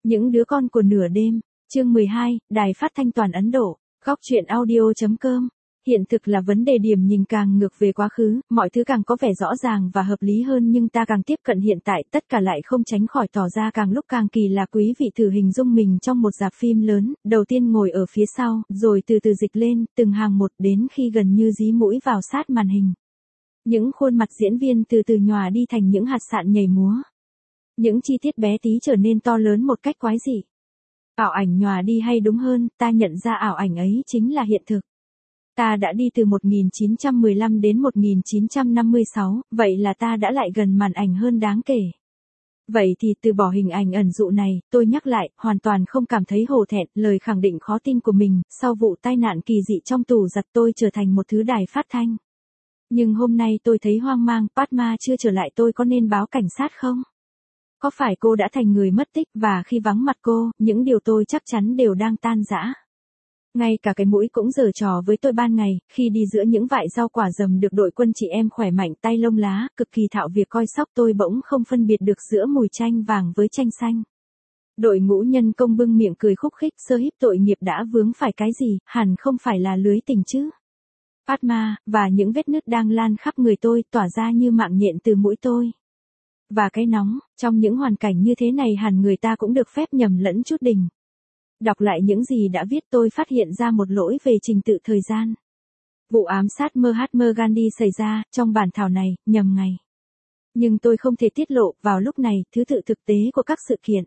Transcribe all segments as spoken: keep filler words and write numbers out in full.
Những đứa con của nửa đêm, chương mười hai, Đài Phát thanh toàn Ấn Độ, góc truyện audio.com. Hiện thực là vấn đề điểm nhìn càng ngược về quá khứ, mọi thứ càng có vẻ rõ ràng và hợp lý hơn nhưng ta càng tiếp cận hiện tại, tất cả lại không tránh khỏi tỏ ra càng lúc càng kỳ lạ. Quý vị thử hình dung mình trong một rạp phim lớn, đầu tiên ngồi ở phía sau, rồi từ từ dịch lên, từng hàng một đến khi gần như dí mũi vào sát màn hình. Những khuôn mặt diễn viên từ từ nhòa đi thành những hạt sạn nhảy múa. Những chi tiết bé tí trở nên to lớn một cách quái dị. Ảo ảnh nhòa đi, hay đúng hơn, ta nhận ra ảo ảnh ấy chính là hiện thực. Ta đã đi từ một nghìn chín trăm mười lăm đến một nghìn chín trăm năm mươi sáu, vậy là ta đã lại gần màn ảnh hơn đáng kể. Vậy thì từ bỏ hình ảnh ẩn dụ này, tôi nhắc lại, hoàn toàn không cảm thấy hổ thẹn, lời khẳng định khó tin của mình, sau vụ tai nạn kỳ dị trong tủ giặt tôi trở thành một thứ đài phát thanh. Nhưng hôm nay tôi thấy hoang mang, Padma chưa trở lại, tôi có nên báo cảnh sát không? Có phải cô đã thành người mất tích và khi vắng mặt cô, những điều tôi chắc chắn đều đang tan rã. Ngay cả cái mũi cũng giở trò với tôi ban ngày, khi đi giữa những vại rau quả rầm được đội quân chị em khỏe mạnh tay lông lá, cực kỳ thạo việc coi sóc, tôi bỗng không phân biệt được giữa mùi chanh vàng với chanh xanh. Đội ngũ nhân công bưng miệng cười khúc khích, sơ híp, tội nghiệp đã vướng phải cái gì, hẳn không phải là lưới tình chứ. Padma, và những vết nứt đang lan khắp người tôi, tỏa ra như mạng nhện từ mũi tôi. Và cái nóng, trong những hoàn cảnh như thế này hẳn người ta cũng được phép nhầm lẫn chút đỉnh. Đọc lại những gì đã viết, tôi phát hiện ra một lỗi về trình tự thời gian. Vụ ám sát Mahatma Gandhi xảy ra, trong bản thảo này, nhầm ngày. Nhưng tôi không thể tiết lộ, vào lúc này, thứ tự thực tế của các sự kiện.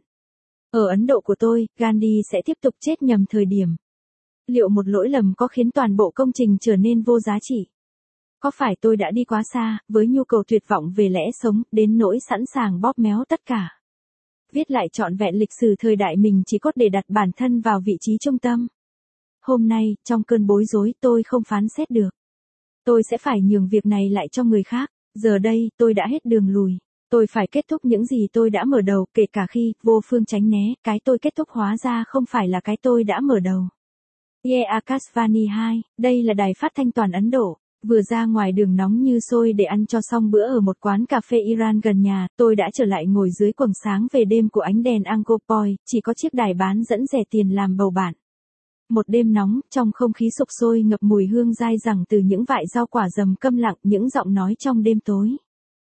Ở Ấn Độ của tôi, Gandhi sẽ tiếp tục chết nhầm thời điểm. Liệu một lỗi lầm có khiến toàn bộ công trình trở nên vô giá trị? Có phải tôi đã đi quá xa, với nhu cầu tuyệt vọng về lẽ sống, đến nỗi sẵn sàng bóp méo tất cả? Viết lại trọn vẹn lịch sử thời đại mình chỉ cốt để đặt bản thân vào vị trí trung tâm. Hôm nay, trong cơn bối rối, tôi không phán xét được. Tôi sẽ phải nhường việc này lại cho người khác. Giờ đây, tôi đã hết đường lùi. Tôi phải kết thúc những gì tôi đã mở đầu, kể cả khi, vô phương tránh né, cái tôi kết thúc hóa ra không phải là cái tôi đã mở đầu. Yeah, Akashvani hai, đây là đài phát thanh toàn Ấn Độ. Vừa ra ngoài đường nóng như sôi để ăn cho xong bữa ở một quán cà phê Iran gần nhà, tôi đã trở lại ngồi dưới quầng sáng về đêm của ánh đèn Angkor Point, chỉ có chiếc đài bán dẫn rẻ tiền làm bầu bạn. Một đêm nóng, trong không khí sục sôi ngập mùi hương dai dẳng từ những vại rau quả rầm, câm lặng những giọng nói trong đêm tối.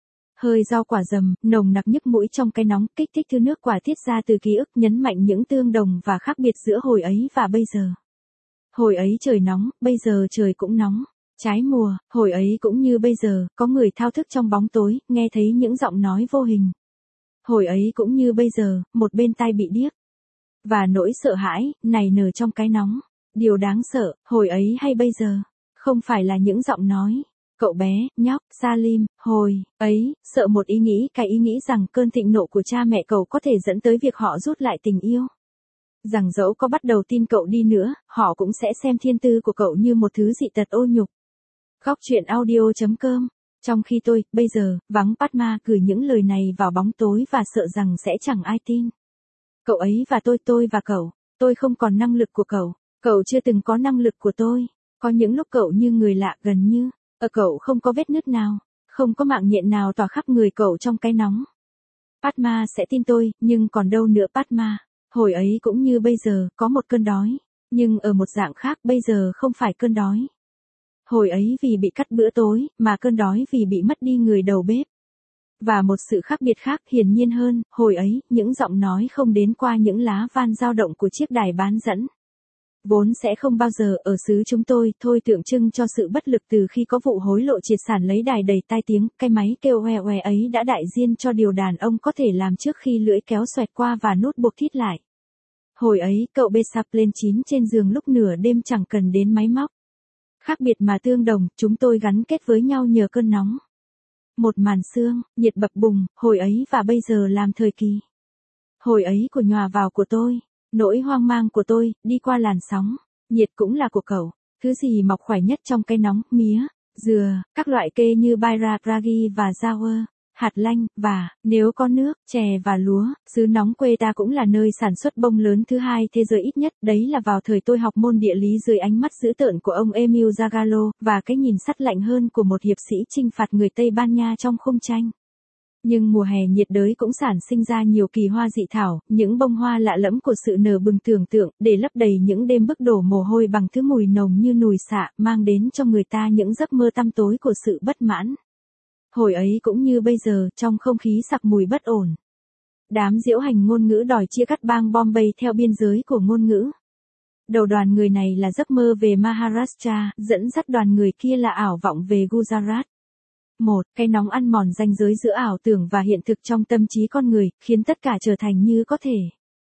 Hơi rau quả rầm, nồng nặc nhức mũi trong cái nóng, kích thích thứ nước quả tiết ra từ ký ức, nhấn mạnh những tương đồng và khác biệt giữa hồi ấy và bây giờ. Hồi ấy trời nóng, bây giờ trời cũng nóng. Trái mùa, hồi ấy cũng như bây giờ, có người thao thức trong bóng tối, nghe thấy những giọng nói vô hình. Hồi ấy cũng như bây giờ, một bên tai bị điếc. Và nỗi sợ hãi, nảy nở trong cái nóng. Điều đáng sợ, hồi ấy hay bây giờ, không phải là những giọng nói. Cậu bé, nhóc, Salim, hồi ấy, sợ một ý nghĩ, cái ý nghĩ rằng cơn thịnh nộ của cha mẹ cậu có thể dẫn tới việc họ rút lại tình yêu. Rằng dẫu có bắt đầu tin cậu đi nữa, họ cũng sẽ xem thiên tư của cậu như một thứ dị tật ô nhục. Góc truyện audio.com. Trong khi tôi, bây giờ, vắng Padma, gửi những lời này vào bóng tối và sợ rằng sẽ chẳng ai tin. Cậu ấy và tôi, tôi và cậu. Tôi không còn năng lực của cậu. Cậu chưa từng có năng lực của tôi. Có những lúc cậu như người lạ, gần như, ở cậu không có vết nứt nào. Không có mạng nhện nào tỏa khắp người cậu trong cái nóng. Padma sẽ tin tôi, nhưng còn đâu nữa Padma. Hồi ấy cũng như bây giờ, có một cơn đói. Nhưng ở một dạng khác, bây giờ không phải cơn đói. Hồi ấy vì bị cắt bữa tối, mà cơn đói vì bị mất đi người đầu bếp. Và một sự khác biệt khác, hiển nhiên hơn, hồi ấy, những giọng nói không đến qua những lá van dao động của chiếc đài bán dẫn. Vốn sẽ không bao giờ ở xứ chúng tôi, thôi tượng trưng cho sự bất lực từ khi có vụ hối lộ triệt sản lấy đài đầy tai tiếng, cái máy kêu oe oe ấy đã đại diện cho điều đàn ông có thể làm trước khi lưỡi kéo xoẹt qua và nút buộc thít lại. Hồi ấy, cậu bê sập lên chín trên giường lúc nửa đêm chẳng cần đến máy móc. Khác biệt mà tương đồng, chúng tôi gắn kết với nhau nhờ cơn nóng. Một màn sương, nhiệt bập bùng, hồi ấy và bây giờ làm thời kỳ. Hồi ấy của nhòa vào của tôi, nỗi hoang mang của tôi, đi qua làn sóng, nhiệt cũng là của cậu. Thứ gì mọc khỏe nhất trong cái nóng, mía, dừa, các loại cây như baira, ragi và jawar, hạt lanh, và, nếu có nước, chè và lúa, xứ nóng quê ta cũng là nơi sản xuất bông lớn thứ hai thế giới ít nhất, đấy là vào thời tôi học môn địa lý dưới ánh mắt dữ tợn của ông Emil Zagalo, và cái nhìn sắt lạnh hơn của một hiệp sĩ chinh phạt người Tây Ban Nha trong khung tranh. Nhưng mùa hè nhiệt đới cũng sản sinh ra nhiều kỳ hoa dị thảo, những bông hoa lạ lẫm của sự nở bừng tưởng tượng, để lấp đầy những đêm bức đổ mồ hôi bằng thứ mùi nồng như nùi xạ, mang đến cho người ta những giấc mơ tăm tối của sự bất mãn. Hồi ấy cũng như bây giờ, trong không khí sặc mùi bất ổn. Đám diễu hành ngôn ngữ đòi chia cắt bang Bombay theo biên giới của ngôn ngữ. Đầu đoàn người này là giấc mơ về Maharashtra, dẫn dắt đoàn người kia là ảo vọng về Gujarat. Một, cái nóng ăn mòn ranh giới giữa ảo tưởng và hiện thực trong tâm trí con người, khiến tất cả trở thành như có thể.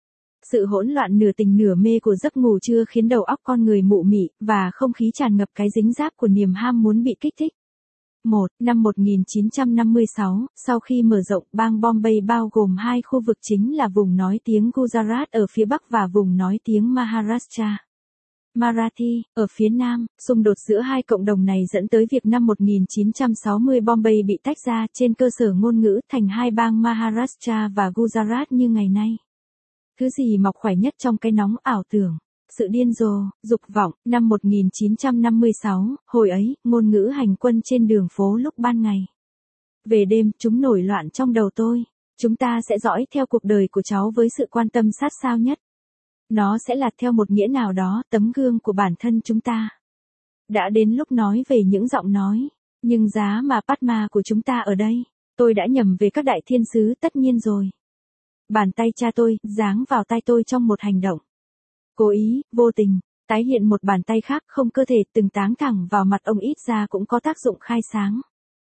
Sự hỗn loạn nửa tình nửa mê của giấc ngủ trưa khiến đầu óc con người mụ mị, và không khí tràn ngập cái dính dáp của niềm ham muốn bị kích thích. Một, năm một nghìn chín trăm năm mươi sáu, sau khi mở rộng, bang Bombay bao gồm hai khu vực chính là vùng nói tiếng Gujarat ở phía Bắc và vùng nói tiếng Maharashtra. Marathi, ở phía Nam, xung đột giữa hai cộng đồng này dẫn tới việc năm một nghìn chín trăm sáu mươi Bombay bị tách ra trên cơ sở ngôn ngữ thành hai bang Maharashtra và Gujarat như ngày nay. Thứ gì mọc khỏe nhất trong cái nóng ảo tưởng? Sự điên rồ, dục vọng. Năm một nghìn chín trăm năm mươi sáu, hồi ấy, ngôn ngữ hành quân trên đường phố lúc ban ngày. Về đêm, chúng nổi loạn trong đầu tôi. Chúng ta sẽ dõi theo cuộc đời của cháu với sự quan tâm sát sao nhất. Nó sẽ là theo một nghĩa nào đó, tấm gương của bản thân chúng ta. Đã đến lúc nói về những giọng nói, nhưng giá mà Padma của chúng ta ở đây, tôi đã nhầm về các đại thiên sứ tất nhiên rồi. Bàn tay cha tôi, giáng vào tay tôi trong một hành động. Cố ý, vô tình, tái hiện một bàn tay khác không cơ thể từng táng thẳng vào mặt ông ít ra cũng có tác dụng khai sáng.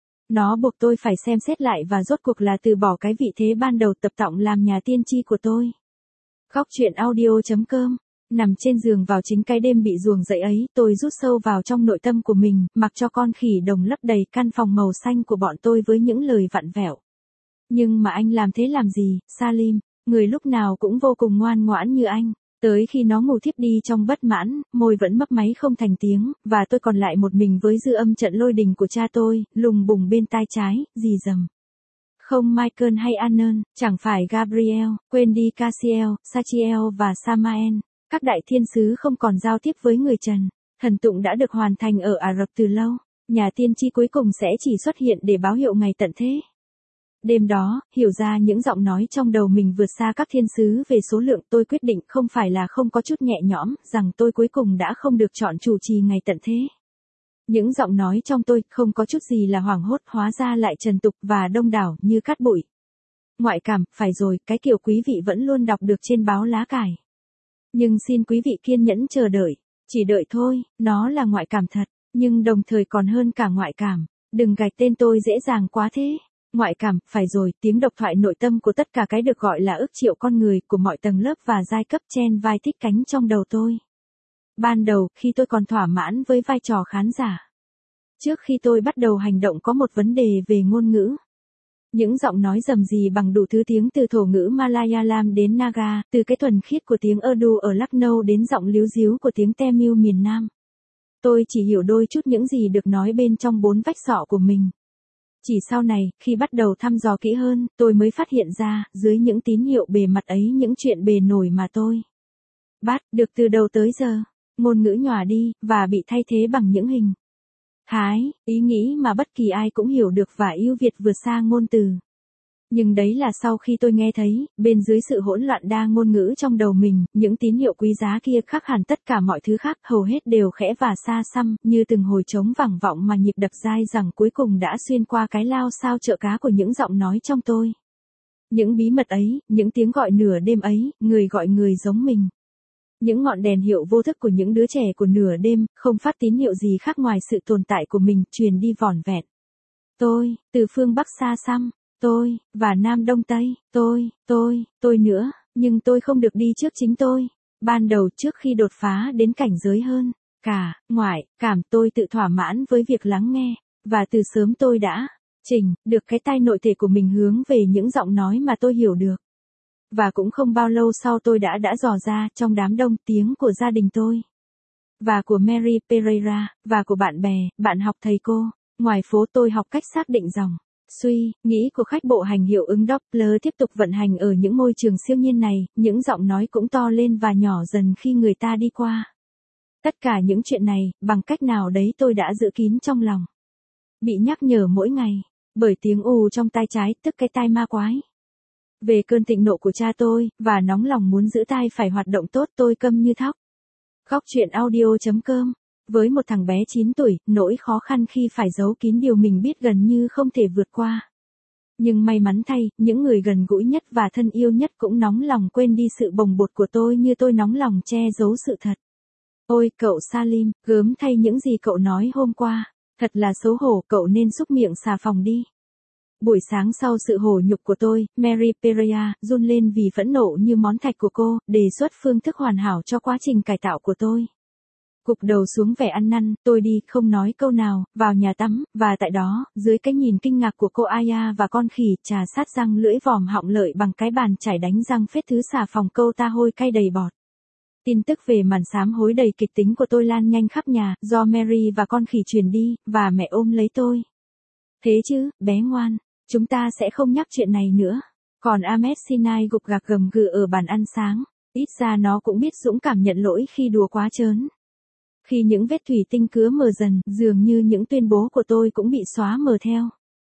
Nó buộc tôi phải xem xét lại và rốt cuộc là từ bỏ cái vị thế ban đầu tập tọng làm nhà tiên tri của tôi. Góc truyện audio chấm com. Nằm trên giường vào chính cái đêm bị ruồng dậy ấy, tôi rút sâu vào trong nội tâm của mình, mặc cho con khỉ đồng lấp đầy căn phòng màu xanh của bọn tôi với những lời vặn vẹo. Nhưng mà anh làm thế làm gì, Salim, người lúc nào cũng vô cùng ngoan ngoãn như anh. Tới khi nó ngủ thiếp đi trong bất mãn, môi vẫn mấp máy không thành tiếng, và tôi còn lại một mình với dư âm trận lôi đình của cha tôi, lùng bùng bên tai trái, rì rầm. Không Michael hay Anan, chẳng phải Gabriel, quên đi Cassiel, Sachiel và Samael. Các đại thiên sứ không còn giao tiếp với người trần. Thần tụng đã được hoàn thành ở Ả Rập từ lâu. Nhà tiên tri cuối cùng sẽ chỉ xuất hiện để báo hiệu ngày tận thế. Đêm đó, hiểu ra những giọng nói trong đầu mình vượt xa các thiên sứ về số lượng, tôi quyết định không phải là không có chút nhẹ nhõm, rằng tôi cuối cùng đã không được chọn chủ trì ngày tận thế. Những giọng nói trong tôi không có chút gì là hoảng hốt, hóa ra lại trần tục và đông đảo như cát bụi. Ngoại cảm, phải rồi, cái kiểu quý vị vẫn luôn đọc được trên báo lá cải. Nhưng xin quý vị kiên nhẫn chờ đợi, chỉ đợi thôi, nó là ngoại cảm thật, nhưng đồng thời còn hơn cả ngoại cảm. Đừng gạch tên tôi dễ dàng quá thế. Ngoại cảm, phải rồi, tiếng độc thoại nội tâm của tất cả cái được gọi là ức triệu con người, của mọi tầng lớp và giai cấp chen vai thích cánh trong đầu tôi. Ban đầu, khi tôi còn thỏa mãn với vai trò khán giả. Trước khi tôi bắt đầu hành động có một vấn đề về ngôn ngữ. Những giọng nói rầm rì bằng đủ thứ tiếng từ thổ ngữ Malayalam đến Naga, từ cái thuần khiết của tiếng Urdu ở Lucknow đến giọng líu díu của tiếng Tamil miền Nam. Tôi chỉ hiểu đôi chút những gì được nói bên trong bốn vách sọ của mình. Chỉ sau này, khi bắt đầu thăm dò kỹ hơn, tôi mới phát hiện ra, dưới những tín hiệu bề mặt ấy những chuyện bề nổi mà tôi bắt được từ đầu tới giờ, ngôn ngữ nhòa đi, và bị thay thế bằng những hình thái, ý nghĩ mà bất kỳ ai cũng hiểu được và ưu việt vượt xa ngôn từ. Nhưng đấy là sau khi tôi nghe thấy, bên dưới sự hỗn loạn đa ngôn ngữ trong đầu mình, những tín hiệu quý giá kia khác hẳn tất cả mọi thứ khác, hầu hết đều khẽ và xa xăm, như từng hồi trống vẳng vọng mà nhịp đập dai dẳng cuối cùng đã xuyên qua cái lao sao chợ cá của những giọng nói trong tôi. Những bí mật ấy, những tiếng gọi nửa đêm ấy, người gọi người giống mình. Những ngọn đèn hiệu vô thức của những đứa trẻ của nửa đêm, không phát tín hiệu gì khác ngoài sự tồn tại của mình, truyền đi vỏn vẹn. Tôi, từ phương Bắc xa xăm. Tôi, và Nam Đông Tây, tôi, tôi, tôi nữa, nhưng tôi không được đi trước chính tôi. Ban đầu trước khi đột phá đến cảnh giới hơn, cả, ngoại, cảm tôi tự thỏa mãn với việc lắng nghe, và từ sớm tôi đã, chỉnh, được cái tai nội thể của mình hướng về những giọng nói mà tôi hiểu được. Và cũng không bao lâu sau tôi đã đã dò ra trong đám đông tiếng của gia đình tôi. Và của Mary Pereira, và của bạn bè, bạn học thầy cô, ngoài phố tôi học cách xác định dòng. Suy nghĩ của khách bộ hành hiệu ứng Doppler tiếp tục vận hành ở những môi trường siêu nhiên này, những giọng nói cũng to lên và nhỏ dần khi người ta đi qua. Tất cả những chuyện này, bằng cách nào đấy tôi đã giữ kín trong lòng. Bị nhắc nhở mỗi ngày, Bởi tiếng ù trong tai trái, tức cái tai ma quái. Về cơn thịnh nộ của cha tôi, và nóng lòng muốn giữ tai phải hoạt động tốt, tôi câm như thóc. Góc truyện audio.com. Với một thằng bé chín tuổi, nỗi khó khăn khi phải giấu kín điều mình biết gần như không thể vượt qua. Nhưng may mắn thay, những người gần gũi nhất và thân yêu nhất cũng nóng lòng quên đi sự bồng bột của tôi như tôi nóng lòng che giấu sự thật. Ôi, cậu Salim, gớm thay những gì cậu nói hôm qua. Thật là xấu hổ, cậu nên xúc miệng xà phòng đi. Buổi sáng sau sự hổ nhục của tôi, Mary Pereira run lên vì phẫn nộ như món thạch của cô, đề xuất phương thức hoàn hảo cho quá trình cải tạo của tôi. Gục đầu xuống vẻ ăn năn, tôi đi, không nói câu nào, vào nhà tắm, và tại đó, dưới cái nhìn kinh ngạc của cô Aya và con khỉ, trà sát răng lưỡi vòm họng lợi bằng cái bàn chải đánh răng phết thứ xà phòng câu ta hôi cay đầy bọt. Tin tức về màn xám hối đầy kịch tính của tôi lan nhanh khắp nhà, do Mary và con khỉ truyền đi, và mẹ ôm lấy tôi. Thế chứ, bé ngoan, chúng ta sẽ không nhắc chuyện này nữa. Còn Ahmed Sinai gục gạc gầm gừ ở bàn ăn sáng, ít ra nó cũng biết dũng cảm nhận lỗi khi đùa quá trớn. Khi những vết thủy tinh cứa mờ dần, dường như những tuyên bố của tôi cũng bị xóa mờ theo.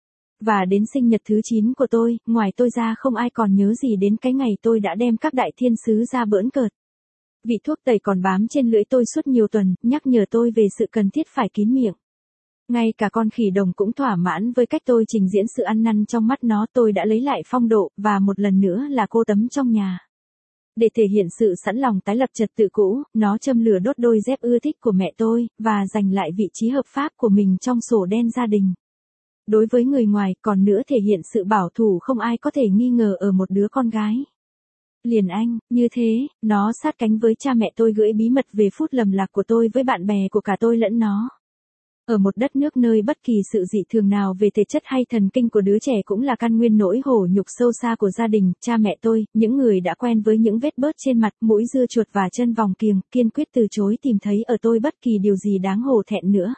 Và đến sinh nhật thứ chín của tôi, ngoài tôi ra không ai còn nhớ gì đến cái ngày tôi đã đem các đại thiên sứ ra bỡn cợt. Vị thuốc tẩy còn bám trên lưỡi tôi suốt nhiều tuần, nhắc nhở tôi về sự cần thiết phải kín miệng. Ngay cả con khỉ đồng cũng thỏa mãn với cách tôi trình diễn sự ăn năn trong mắt nó. Tôi đã lấy lại phong độ, và một lần nữa là cô tấm trong nhà. Để thể hiện sự sẵn lòng tái lập trật tự cũ, nó châm lửa đốt đôi dép ưa thích của mẹ tôi, và giành lại vị trí hợp pháp của mình trong sổ đen gia đình. Đối với người ngoài, còn nữa thể hiện sự bảo thủ không ai có thể nghi ngờ ở một đứa con gái. Liền anh, như thế, nó sát cánh với cha mẹ tôi gửi bí mật về phút lầm lạc của tôi với bạn bè của cả tôi lẫn nó. Ở một đất nước nơi bất kỳ sự dị thường nào về thể chất hay thần kinh của đứa trẻ cũng là căn nguyên nỗi hổ nhục sâu xa của gia đình, cha mẹ tôi, những người đã quen với những vết bớt trên mặt, mũi dưa chuột và chân vòng kiềng, kiên quyết từ chối tìm thấy ở tôi bất kỳ điều gì đáng hổ thẹn nữa.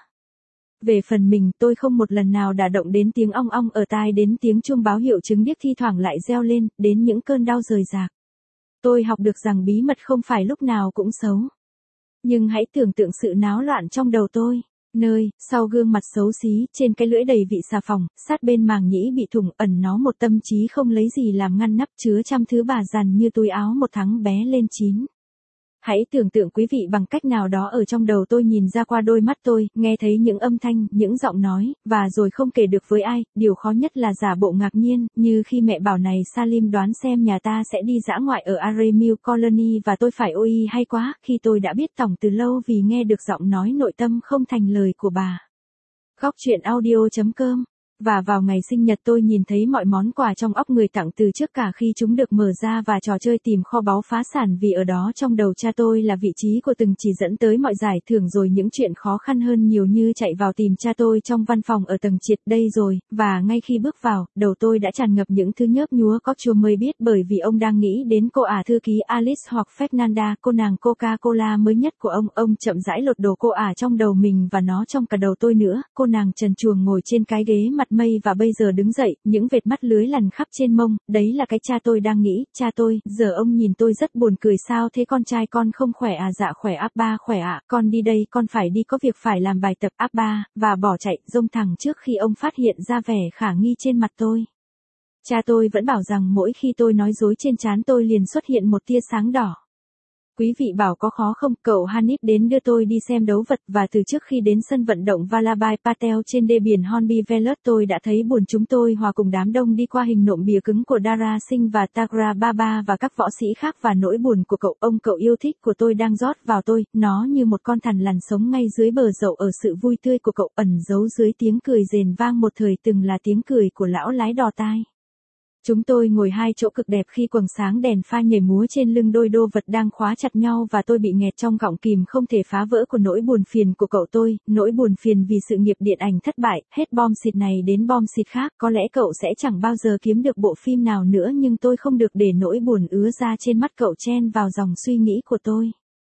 Về phần mình, tôi không một lần nào đả động đến tiếng ong ong ở tai, đến tiếng chuông báo hiệu chứng điếc thi thoảng lại reo lên, đến những cơn đau rời rạc. Tôi học được rằng bí mật không phải lúc nào cũng xấu. Nhưng hãy tưởng tượng sự náo loạn trong đầu tôi. Nơi, sau gương mặt xấu xí, trên cái lưỡi đầy vị xà phòng, sát bên màng nhĩ bị thủng, ẩn nó một tâm trí không lấy gì làm ngăn nắp, chứa trăm thứ bà dằn như túi áo một tháng bé lên chín. Hãy tưởng tượng quý vị bằng cách nào đó ở trong đầu tôi nhìn ra qua đôi mắt tôi, nghe thấy những âm thanh, những giọng nói, và rồi không kể được với ai. Điều khó nhất là giả bộ ngạc nhiên, như khi mẹ bảo này Salim đoán xem nhà ta sẽ đi dã ngoại ở Aremil Colony và tôi phải ôi hay quá, khi tôi đã biết tỏng từ lâu vì nghe được giọng nói nội tâm không thành lời của bà. Góc truyện audio.com. Và vào ngày sinh nhật tôi nhìn thấy mọi món quà trong óc người tặng từ trước cả khi chúng được mở ra, và trò chơi tìm kho báu phá sản, vì ở đó trong đầu cha tôi là vị trí của từng chỉ dẫn tới mọi giải thưởng, rồi những chuyện khó khăn hơn nhiều như chạy vào tìm cha tôi trong văn phòng ở tầng trệt đây rồi, và ngay khi bước vào, đầu tôi đã tràn ngập những thứ nhớp nhúa có chua mới biết, bởi vì ông đang nghĩ đến cô ả thư ký Alice hoặc Fernanda, cô nàng Coca-Cola mới nhất của ông. Ông chậm rãi lột đồ cô ả trong đầu mình và nó trong cả đầu tôi nữa, cô nàng trần truồng ngồi trên cái ghế mặt mây và bây giờ đứng dậy, những vệt mắt lưới lằn khắp trên mông, đấy là cái cha tôi đang nghĩ. Cha tôi, giờ ông nhìn tôi rất buồn cười. Sao thế con trai con không khỏe à? Dạ khỏe áp ba, khỏe ạ, con đi đây, con phải đi, có việc phải làm bài tập áp ba, và bỏ chạy, rông thẳng trước khi ông phát hiện ra vẻ khả nghi trên mặt tôi. Cha tôi vẫn bảo rằng mỗi khi tôi nói dối trên trán tôi liền xuất hiện một tia sáng đỏ. Quý vị bảo có khó không? Cậu Hanif đến đưa tôi đi xem đấu vật, và từ trước khi đến sân vận động Vallabhai Patel trên đê biển Hornby Velut tôi đã thấy buồn. Chúng tôi hòa cùng đám đông đi qua hình nộm bìa cứng của Dara Singh và Tagra Baba và các võ sĩ khác, và nỗi buồn của cậu, ông cậu yêu thích của tôi đang rót vào tôi, nó như một con thằn lằn sống ngay dưới bờ dậu. Ở sự vui tươi của cậu ẩn giấu dưới tiếng cười rền vang một thời từng là tiếng cười của lão lái đò tai. Chúng tôi ngồi hai chỗ cực đẹp khi quầng sáng đèn pha nhảy múa trên lưng đôi đô vật đang khóa chặt nhau, và tôi bị nghẹt trong gọng kìm không thể phá vỡ của nỗi buồn phiền của cậu tôi, nỗi buồn phiền vì sự nghiệp điện ảnh thất bại, hết bom xịt này đến bom xịt khác. Có lẽ cậu sẽ chẳng bao giờ kiếm được bộ phim nào nữa, nhưng tôi không được để nỗi buồn ứa ra trên mắt cậu chen vào dòng suy nghĩ của tôi.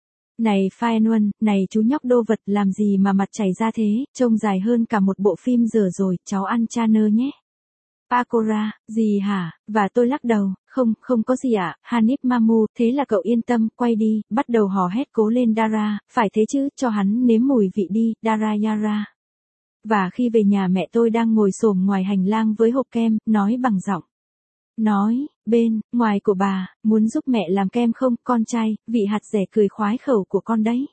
Này Faenun, này chú nhóc đô vật, làm gì mà mặt chảy ra thế, trông dài hơn cả một bộ phim giờ rồi, cháu ăn Chanơ nhé. Pakora, gì hả? Và tôi lắc đầu, không, không có gì ạ. Hanif Mamu, thế là cậu yên tâm, quay đi, bắt đầu hò hét cố lên Dara, phải thế chứ, cho hắn nếm mùi vị đi, Dara Yara. Và khi về nhà mẹ tôi đang ngồi xổm ngoài hành lang với hộp kem, nói bằng giọng. Nói, bên, ngoài của bà, muốn giúp mẹ làm kem không, con trai, vị hạt rẻ cười khoái khẩu của con đấy.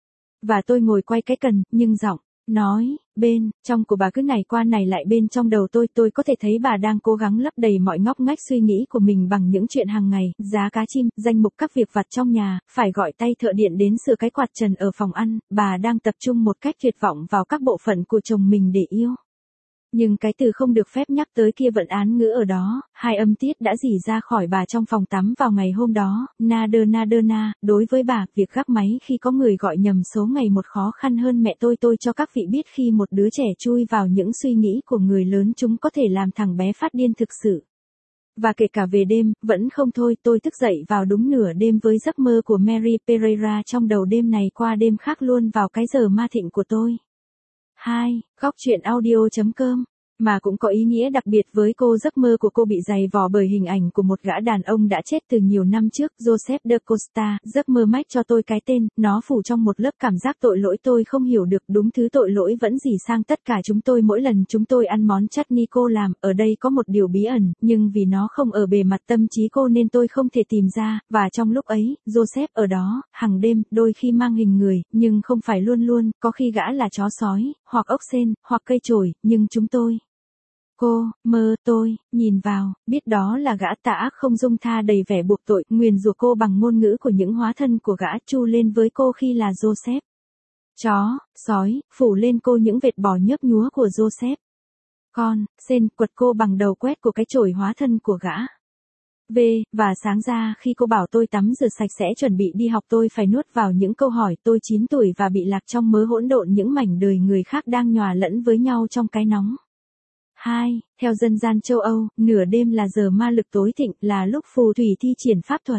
Và tôi ngồi quay cái cần, nhưng giọng, nói, bên, trong của bà cứ này qua này lại bên trong đầu tôi, tôi có thể thấy bà đang cố gắng lấp đầy mọi ngóc ngách suy nghĩ của mình bằng những chuyện hàng ngày, giá cá chim, danh mục các việc vặt trong nhà, phải gọi tay thợ điện đến sửa cái quạt trần ở phòng ăn, bà đang tập trung một cách tuyệt vọng vào các bộ phận của chồng mình để yêu. Nhưng cái từ không được phép nhắc tới kia vẫn án ngữ ở đó, hai âm tiết đã rỉ ra khỏi bà trong phòng tắm vào ngày hôm đó, nader nader na, đối với bà, việc gác máy khi có người gọi nhầm số ngày một khó khăn hơn mẹ tôi tôi cho các vị biết khi một đứa trẻ chui vào những suy nghĩ của người lớn chúng có thể làm thằng bé phát điên thực sự. Và kể cả về đêm, vẫn không thôi, tôi thức dậy vào đúng nửa đêm với giấc mơ của Mary Pereira trong đầu đêm này qua đêm khác luôn vào cái giờ ma thịnh của tôi. hai. Góc truyện audio.com Mà cũng có ý nghĩa đặc biệt với cô, giấc mơ của cô bị dày vò bởi hình ảnh của một gã đàn ông đã chết từ nhiều năm trước, Joseph de Costa. Giấc mơ mách cho tôi cái tên, nó phủ trong một lớp cảm giác tội lỗi tôi không hiểu được, đúng thứ tội lỗi vẫn dỉ sang tất cả chúng tôi mỗi lần chúng tôi ăn món chutney cô làm. Ở đây có một điều bí ẩn, nhưng vì nó không ở bề mặt tâm trí cô nên tôi không thể tìm ra, và trong lúc ấy, Joseph ở đó, hàng đêm, đôi khi mang hình người, nhưng không phải luôn luôn, có khi gã là chó sói, hoặc ốc sên, hoặc cây chổi, nhưng chúng tôi. Cô, mơ, tôi, nhìn vào, biết đó là gã tà ác không dung tha đầy vẻ buộc tội, nguyền rủa cô bằng ngôn ngữ của những hóa thân của gã, chu lên với cô khi là Joseph. Chó, sói, phủ lên cô những vệt bò nhớp nhúa của Joseph. Con, sên, quật cô bằng đầu quét của cái chổi hóa thân của gã. V, và sáng ra khi cô bảo tôi tắm rửa sạch sẽ chuẩn bị đi học tôi phải nuốt vào những câu hỏi. Tôi chín tuổi và bị lạc trong mớ hỗn độn những mảnh đời người khác đang nhòa lẫn với nhau trong cái nóng. hai. Theo dân gian châu Âu, nửa đêm là giờ ma lực tối thịnh, là lúc phù thủy thi triển pháp thuật.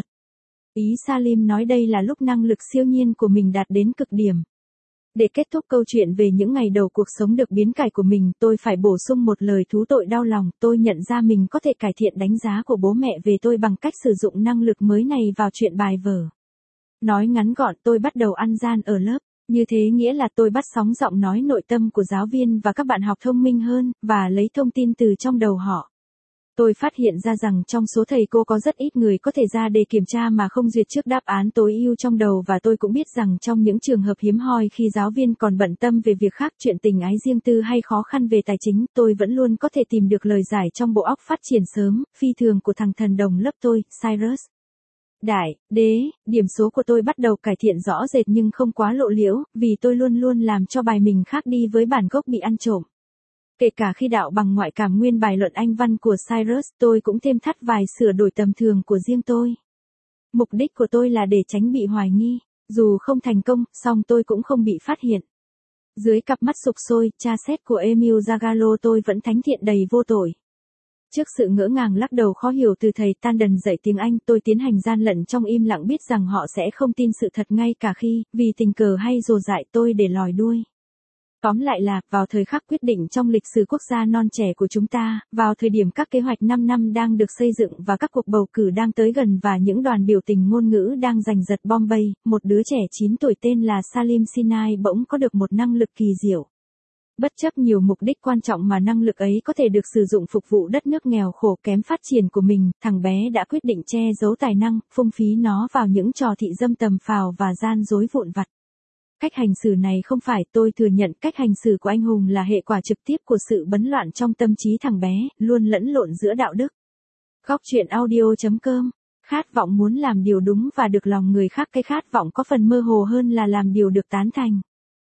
Ý Salim nói đây là lúc năng lực siêu nhiên của mình đạt đến cực điểm. Để kết thúc câu chuyện về những ngày đầu cuộc sống được biến cải của mình, tôi phải bổ sung một lời thú tội đau lòng. Tôi nhận ra mình có thể cải thiện đánh giá của bố mẹ về tôi bằng cách sử dụng năng lực mới này vào chuyện bài vở. Nói ngắn gọn, tôi bắt đầu ăn gian ở lớp. Như thế nghĩa là tôi bắt sóng giọng nói nội tâm của giáo viên và các bạn học thông minh hơn, và lấy thông tin từ trong đầu họ. Tôi phát hiện ra rằng trong số thầy cô có rất ít người có thể ra đề kiểm tra mà không duyệt trước đáp án tối ưu trong đầu, và tôi cũng biết rằng trong những trường hợp hiếm hoi khi giáo viên còn bận tâm về việc khác, chuyện tình ái riêng tư hay khó khăn về tài chính, tôi vẫn luôn có thể tìm được lời giải trong bộ óc phát triển sớm, phi thường của thằng thần đồng lớp tôi, Cyrus. Đại, đế, điểm số của tôi bắt đầu cải thiện rõ rệt nhưng không quá lộ liễu, vì tôi luôn luôn làm cho bài mình khác đi với bản gốc bị ăn trộm. Kể cả khi đạo bằng ngoại cảm nguyên bài luận Anh văn của Cyrus, tôi cũng thêm thắt vài sửa đổi tầm thường của riêng tôi. Mục đích của tôi là để tránh bị hoài nghi. Dù không thành công, song tôi cũng không bị phát hiện. Dưới cặp mắt sục sôi, tra xét của Emil Zagallo tôi vẫn thánh thiện đầy vô tội. Trước sự ngỡ ngàng lắc đầu khó hiểu từ thầy Tandon dạy tiếng Anh, tôi tiến hành gian lận trong im lặng, biết rằng họ sẽ không tin sự thật ngay cả khi, vì tình cờ hay dồ dại, tôi để lòi đuôi. Tóm lại là, vào thời khắc quyết định trong lịch sử quốc gia non trẻ của chúng ta, vào thời điểm các kế hoạch năm năm đang được xây dựng và các cuộc bầu cử đang tới gần và những đoàn biểu tình ngôn ngữ đang giành giật Bombay, một đứa trẻ chín tuổi tên là Salim Sinai bỗng có được một năng lực kỳ diệu. Bất chấp nhiều mục đích quan trọng mà năng lực ấy có thể được sử dụng phục vụ đất nước nghèo khổ kém phát triển của mình, thằng bé đã quyết định che giấu tài năng, phung phí nó vào những trò thị dâm tầm phào và gian dối vụn vặt. Cách hành xử này không phải, tôi thừa nhận, cách hành xử của anh hùng là hệ quả trực tiếp của sự bấn loạn trong tâm trí thằng bé, luôn lẫn lộn giữa đạo đức. Góc truyện audio.com Khát vọng muốn làm điều đúng và được lòng người khác, cái khát vọng có phần mơ hồ hơn là làm điều được tán thành.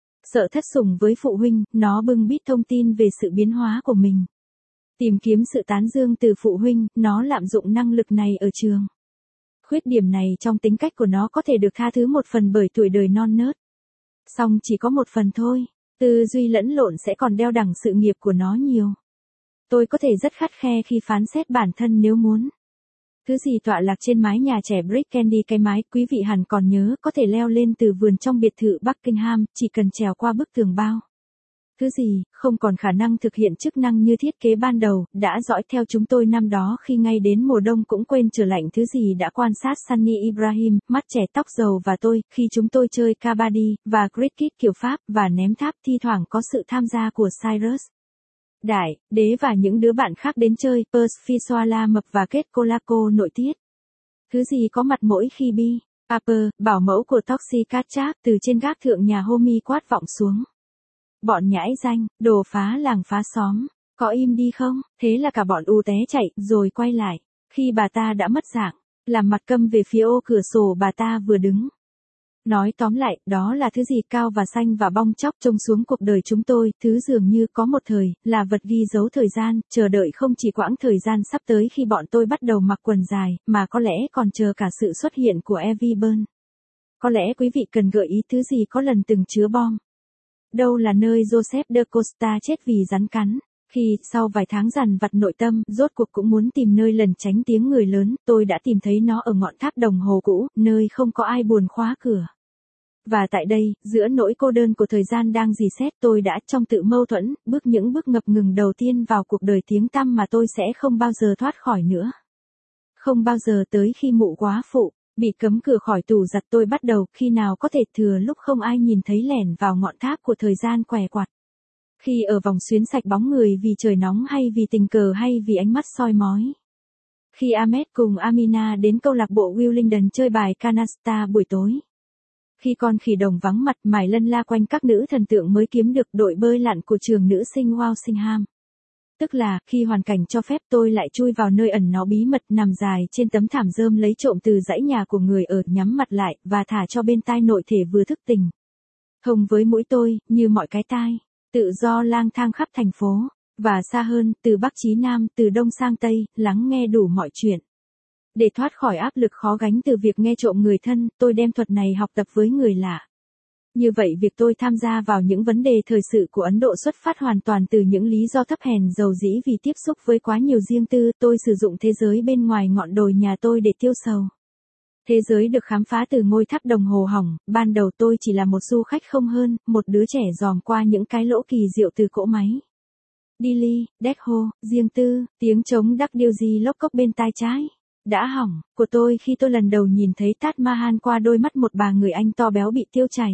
Sợ thất sủng với phụ huynh, nó bưng bít thông tin về sự biến hóa của mình. Tìm kiếm sự tán dương từ phụ huynh, nó lạm dụng năng lực này ở trường. Khuyết điểm này trong tính cách của nó có thể được tha thứ một phần bởi tuổi đời non nớt. Song chỉ có một phần thôi, tư duy lẫn lộn sẽ còn đeo đẳng sự nghiệp của nó nhiều. Tôi có thể rất khắt khe khi phán xét bản thân nếu muốn. Thứ gì tọa lạc trên mái nhà trẻ Brick Candy, cái mái, quý vị hẳn còn nhớ, có thể leo lên từ vườn trong biệt thự Buckingham, chỉ cần trèo qua bức tường bao. Thứ gì, không còn khả năng thực hiện chức năng như thiết kế ban đầu, đã dõi theo chúng tôi năm đó khi ngay đến mùa đông cũng quên trở lạnh. Thứ gì đã quan sát Sunny Ibrahim, mắt trẻ tóc dầu và tôi, khi chúng tôi chơi kabaddi, và cricket kiểu Pháp, và ném tháp, thi thoảng có sự tham gia của Cyrus Đại, Đế và những đứa bạn khác đến chơi, Persfisoala mập và Kết Colaco nội tiết. Thứ gì có mặt mỗi khi Bi, Upper, bảo mẫu của Toxicatchak, từ trên gác thượng nhà Homi quát vọng xuống. Bọn nhãi danh, đồ phá làng phá xóm, có im đi không? Thế là cả bọn u té chạy, rồi quay lại. Khi bà ta đã mất dạng, làm mặt câm về phía ô cửa sổ bà ta vừa đứng. Nói tóm lại, đó là thứ gì cao và xanh và bong chóc trông xuống cuộc đời chúng tôi, thứ dường như có một thời, là vật ghi dấu thời gian, chờ đợi không chỉ quãng thời gian sắp tới khi bọn tôi bắt đầu mặc quần dài, mà có lẽ còn chờ cả sự xuất hiện của Evie Burn. Có lẽ quý vị cần gợi ý thứ gì có lần từng chứa bom. Đâu là nơi Joseph de Costa chết vì rắn cắn? Khi, sau vài tháng dằn vặt nội tâm, rốt cuộc cũng muốn tìm nơi lẩn tránh tiếng người lớn, tôi đã tìm thấy nó ở ngọn tháp đồng hồ cũ, nơi không có ai buồn khóa cửa. Và tại đây, giữa nỗi cô đơn của thời gian đang rỉ sét, tôi đã trong tự mâu thuẫn, bước những bước ngập ngừng đầu tiên vào cuộc đời tiếng tăm mà tôi sẽ không bao giờ thoát khỏi nữa. Không bao giờ tới khi mụ quá phụ, bị cấm cửa khỏi tủ giặt tôi bắt đầu, khi nào có thể thừa lúc không ai nhìn thấy lẻn vào ngọn tháp của thời gian què quặt. Khi ở vòng xuyến sạch bóng người vì trời nóng hay vì tình cờ hay vì ánh mắt soi mói. Khi Ahmed cùng Amina đến câu lạc bộ Willingdon chơi bài canasta buổi tối. Khi con khỉ đồng vắng mặt mải lân la quanh các nữ thần tượng mới kiếm được đội bơi lặn của trường nữ sinh Walsingham. Tức là, khi hoàn cảnh cho phép tôi lại chui vào nơi ẩn náu bí mật nằm dài trên tấm thảm rơm lấy trộm từ dãy nhà của người ở, nhắm mặt lại, và thả cho bên tai nội thể vừa thức tỉnh. Thông với mũi tôi, như mọi cái tai, tự do lang thang khắp thành phố, và xa hơn, từ Bắc chí Nam, từ Đông sang Tây, lắng nghe đủ mọi chuyện. Để thoát khỏi áp lực khó gánh từ việc nghe trộm người thân, tôi đem thuật này học tập với người lạ. Như vậy việc tôi tham gia vào những vấn đề thời sự của Ấn Độ xuất phát hoàn toàn từ những lý do thấp hèn dầu dĩ vì tiếp xúc với quá nhiều riêng tư, tôi sử dụng thế giới bên ngoài ngọn đồi nhà tôi để tiêu sầu. Thế giới được khám phá từ ngôi tháp đồng hồ hỏng, ban đầu tôi chỉ là một du khách không hơn, một đứa trẻ dòm qua những cái lỗ kỳ diệu từ cỗ máy. Dili, Dekho, riêng tư, tiếng trống đắc điêu gì lốc cốc bên tai trái. Đã hỏng, của tôi khi tôi lần đầu nhìn thấy Taj Mahal qua đôi mắt một bà người Anh to béo bị tiêu chảy.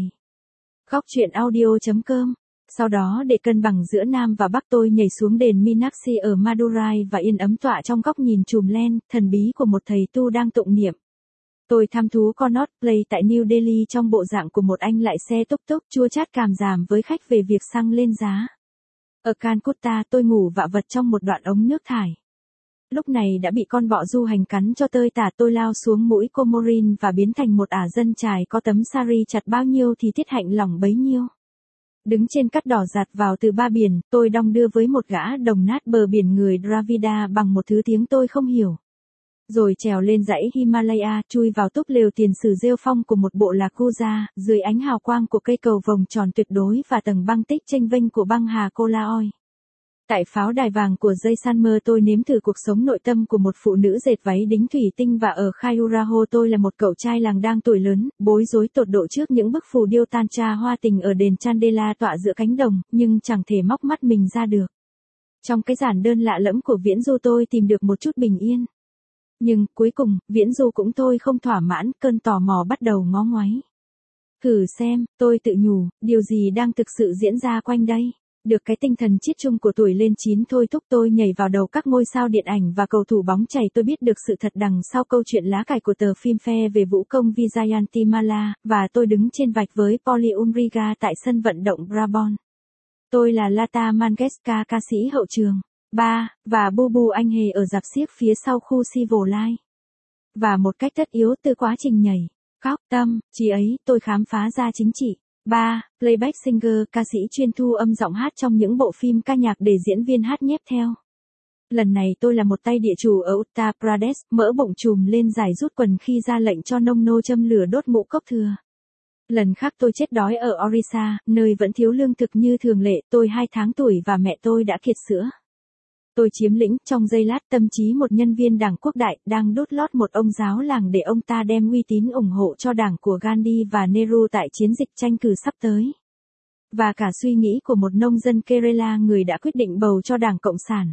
Góc truyện audio.com. Sau đó để cân bằng giữa Nam và Bắc tôi nhảy xuống đền Meenakshi ở Madurai và yên ấm tọa trong góc nhìn chùm len, thần bí của một thầy tu đang tụng niệm. Tôi thăm thú Connaught Place tại New Delhi trong bộ dạng của một anh lại xe túc túc chua chát càm giảm với khách về việc xăng lên giá. Ở Calcutta tôi ngủ vạ vật trong một đoạn ống nước thải. Lúc này đã bị con bọ du hành cắn cho tơi tả, tôi lao xuống mũi Comorin và biến thành một ả dân trài có tấm sari chặt bao nhiêu thì tiết hạnh lỏng bấy nhiêu. Đứng trên cắt đỏ giạt vào từ ba biển, tôi đong đưa với một gã đồng nát bờ biển người Dravida bằng một thứ tiếng tôi không hiểu. Rồi trèo lên dãy Himalaya, chui vào túp lều tiền sử rêu phong của một bộ lạc Guja, dưới ánh hào quang của cây cầu vòng tròn tuyệt đối và tầng băng tích chênh vênh của băng hà Kolaoi. Tại pháo đài vàng của Jaisalmer tôi nếm thử cuộc sống nội tâm của một phụ nữ dệt váy đính thủy tinh, và ở Khajuraho tôi là một cậu trai làng đang tuổi lớn, bối rối tột độ trước những bức phù điêu tantra hoa tình ở đền Chandela tọa giữa cánh đồng, nhưng chẳng thể móc mắt mình ra được. Trong cái giản đơn lạ lẫm của Viễn Du tôi tìm được một chút bình yên. Nhưng, cuối cùng, Viễn Du cũng thôi không thỏa mãn, cơn tò mò bắt đầu ngó ngoáy. Thử xem, tôi tự nhủ, điều gì đang thực sự diễn ra quanh đây? Được cái tinh thần chiết chung của tuổi lên chín thôi thúc tôi nhảy vào đầu các ngôi sao điện ảnh và cầu thủ bóng chày. Tôi biết được sự thật đằng sau câu chuyện lá cải của tờ phim phe về vũ công Vijayantimala, và tôi đứng trên vạch với Polly Umbriga tại sân vận động Brabant. Tôi là Lata Mangeshkar, ca sĩ hậu trường. ba, và Bubu Anh Hề ở rạp xiếc phía sau khu Civil Line. Và một cách tất yếu từ quá trình nhảy, khóc, tâm, trí ấy, tôi khám phá ra chính trị. ba. Playback singer, ca sĩ chuyên thu âm giọng hát trong những bộ phim ca nhạc để diễn viên hát nhép theo. Lần này tôi là một tay địa chủ ở Uttar Pradesh, mỡ bụng trùm lên giải rút quần khi ra lệnh cho nông nô châm lửa đốt ngũ cốc thừa. Lần khác tôi chết đói ở Orissa, nơi vẫn thiếu lương thực như thường lệ, tôi hai tháng tuổi và mẹ tôi đã kiệt sữa. Tôi chiếm lĩnh, trong giây lát, tâm trí một nhân viên đảng quốc đại, đang đốt lót một ông giáo làng để ông ta đem uy tín ủng hộ cho đảng của Gandhi và Nehru tại chiến dịch tranh cử sắp tới. và cả suy nghĩ của một nông dân Kerala người đã quyết định bầu cho Đảng Cộng sản.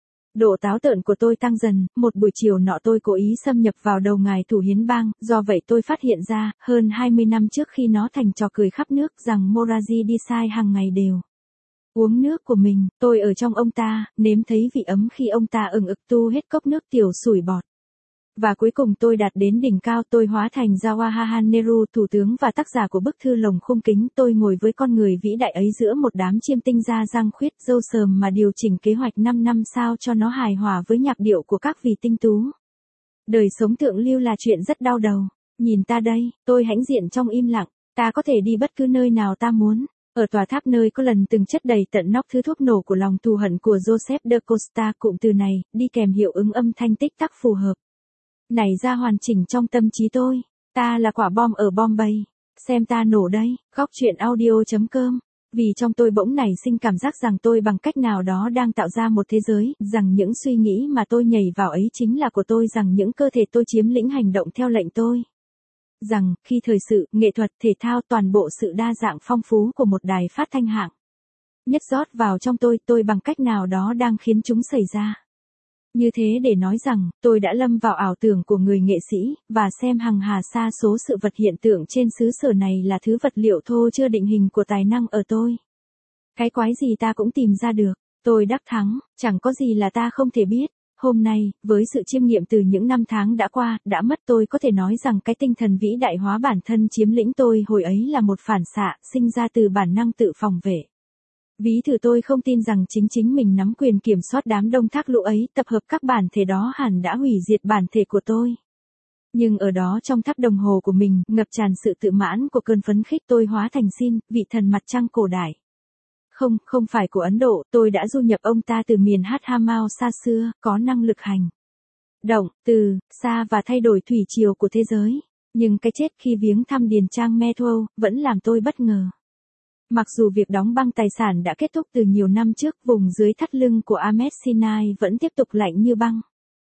Độ táo tợn của tôi tăng dần, một buổi chiều nọ tôi cố ý xâm nhập vào đầu ngài thủ hiến bang, do vậy tôi phát hiện ra, hơn hai mươi năm trước khi nó thành trò cười khắp nước rằng Morarji Desai hàng ngày đều uống nước của mình, tôi ở trong ông ta, nếm thấy vị ấm khi ông ta ừng ực tu hết cốc nước tiểu sủi bọt. Và cuối cùng tôi đạt đến đỉnh cao, tôi hóa thành Jawaharlal Nehru, thủ tướng và tác giả của bức thư lồng khung kính. Tôi ngồi với con người vĩ đại ấy giữa một đám chiêm tinh da răng khuyết râu sờm mà điều chỉnh kế hoạch năm năm sao cho nó hài hòa với nhạc điệu của các vị tinh tú. Đời sống thượng lưu là chuyện rất đau đầu. Nhìn ta đây, tôi hãnh diện trong im lặng, ta có thể đi bất cứ nơi nào ta muốn. Ở tòa tháp nơi có lần từng chất đầy tận nóc thứ thuốc nổ của lòng thù hận của Joseph de Costa, cụm từ này, đi kèm hiệu ứng âm thanh tích tắc phù hợp. Nảy ra hoàn chỉnh trong tâm trí tôi. Ta là quả bom ở Bombay. Xem ta nổ đây. Góc chuyện audio.com. Vì trong tôi bỗng nảy sinh cảm giác rằng tôi bằng cách nào đó đang tạo ra một thế giới, rằng những suy nghĩ mà tôi nhảy vào ấy chính là của tôi, rằng những cơ thể tôi chiếm lĩnh hành động theo lệnh tôi. Rằng, khi thời sự, nghệ thuật, thể thao, toàn bộ sự đa dạng phong phú của một đài phát thanh hạng nhất rót vào trong tôi, tôi bằng cách nào đó đang khiến chúng xảy ra. Như thế để nói rằng, tôi đã lâm vào ảo tưởng của người nghệ sĩ, và xem hằng hà sa số sự vật hiện tượng trên xứ sở này là thứ vật liệu thô chưa định hình của tài năng ở tôi. Cái quái gì ta cũng tìm ra được, tôi đắc thắng, chẳng có gì là ta không thể biết. Hôm nay, với sự chiêm nghiệm từ những năm tháng đã qua, đã mất, tôi có thể nói rằng cái tinh thần vĩ đại hóa bản thân chiếm lĩnh tôi hồi ấy là một phản xạ, sinh ra từ bản năng tự phòng vệ. Ví thử tôi không tin rằng chính chính mình nắm quyền kiểm soát đám đông thác lũ ấy, tập hợp các bản thể đó hẳn đã hủy diệt bản thể của tôi. Nhưng ở đó trong tháp đồng hồ của mình, ngập tràn sự tự mãn của cơn phấn khích, tôi hóa thành Sin, vị thần mặt trăng cổ đại. Không, không phải của Ấn Độ, tôi đã du nhập ông ta từ miền Hathamao xa xưa, có năng lực hành động, từ, xa và thay đổi thủy triều của thế giới. Nhưng cái chết khi viếng thăm Điền Trang Metro, vẫn làm tôi bất ngờ. Mặc dù việc đóng băng tài sản đã kết thúc từ nhiều năm trước, vùng dưới thắt lưng của Ahmed Sinai vẫn tiếp tục lạnh như băng.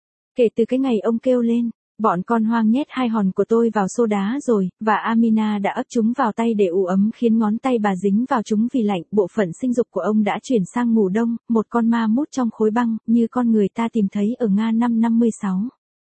Kể từ cái ngày ông kêu lên, bọn con hoang nhét hai hòn của tôi vào xô đá rồi, và Amina đã ấp chúng vào tay để ủ ấm khiến ngón tay bà dính vào chúng vì lạnh, bộ phận sinh dục của ông đã chuyển sang ngủ đông, một con ma mút trong khối băng, như con người ta tìm thấy ở Nga năm năm mươi sáu.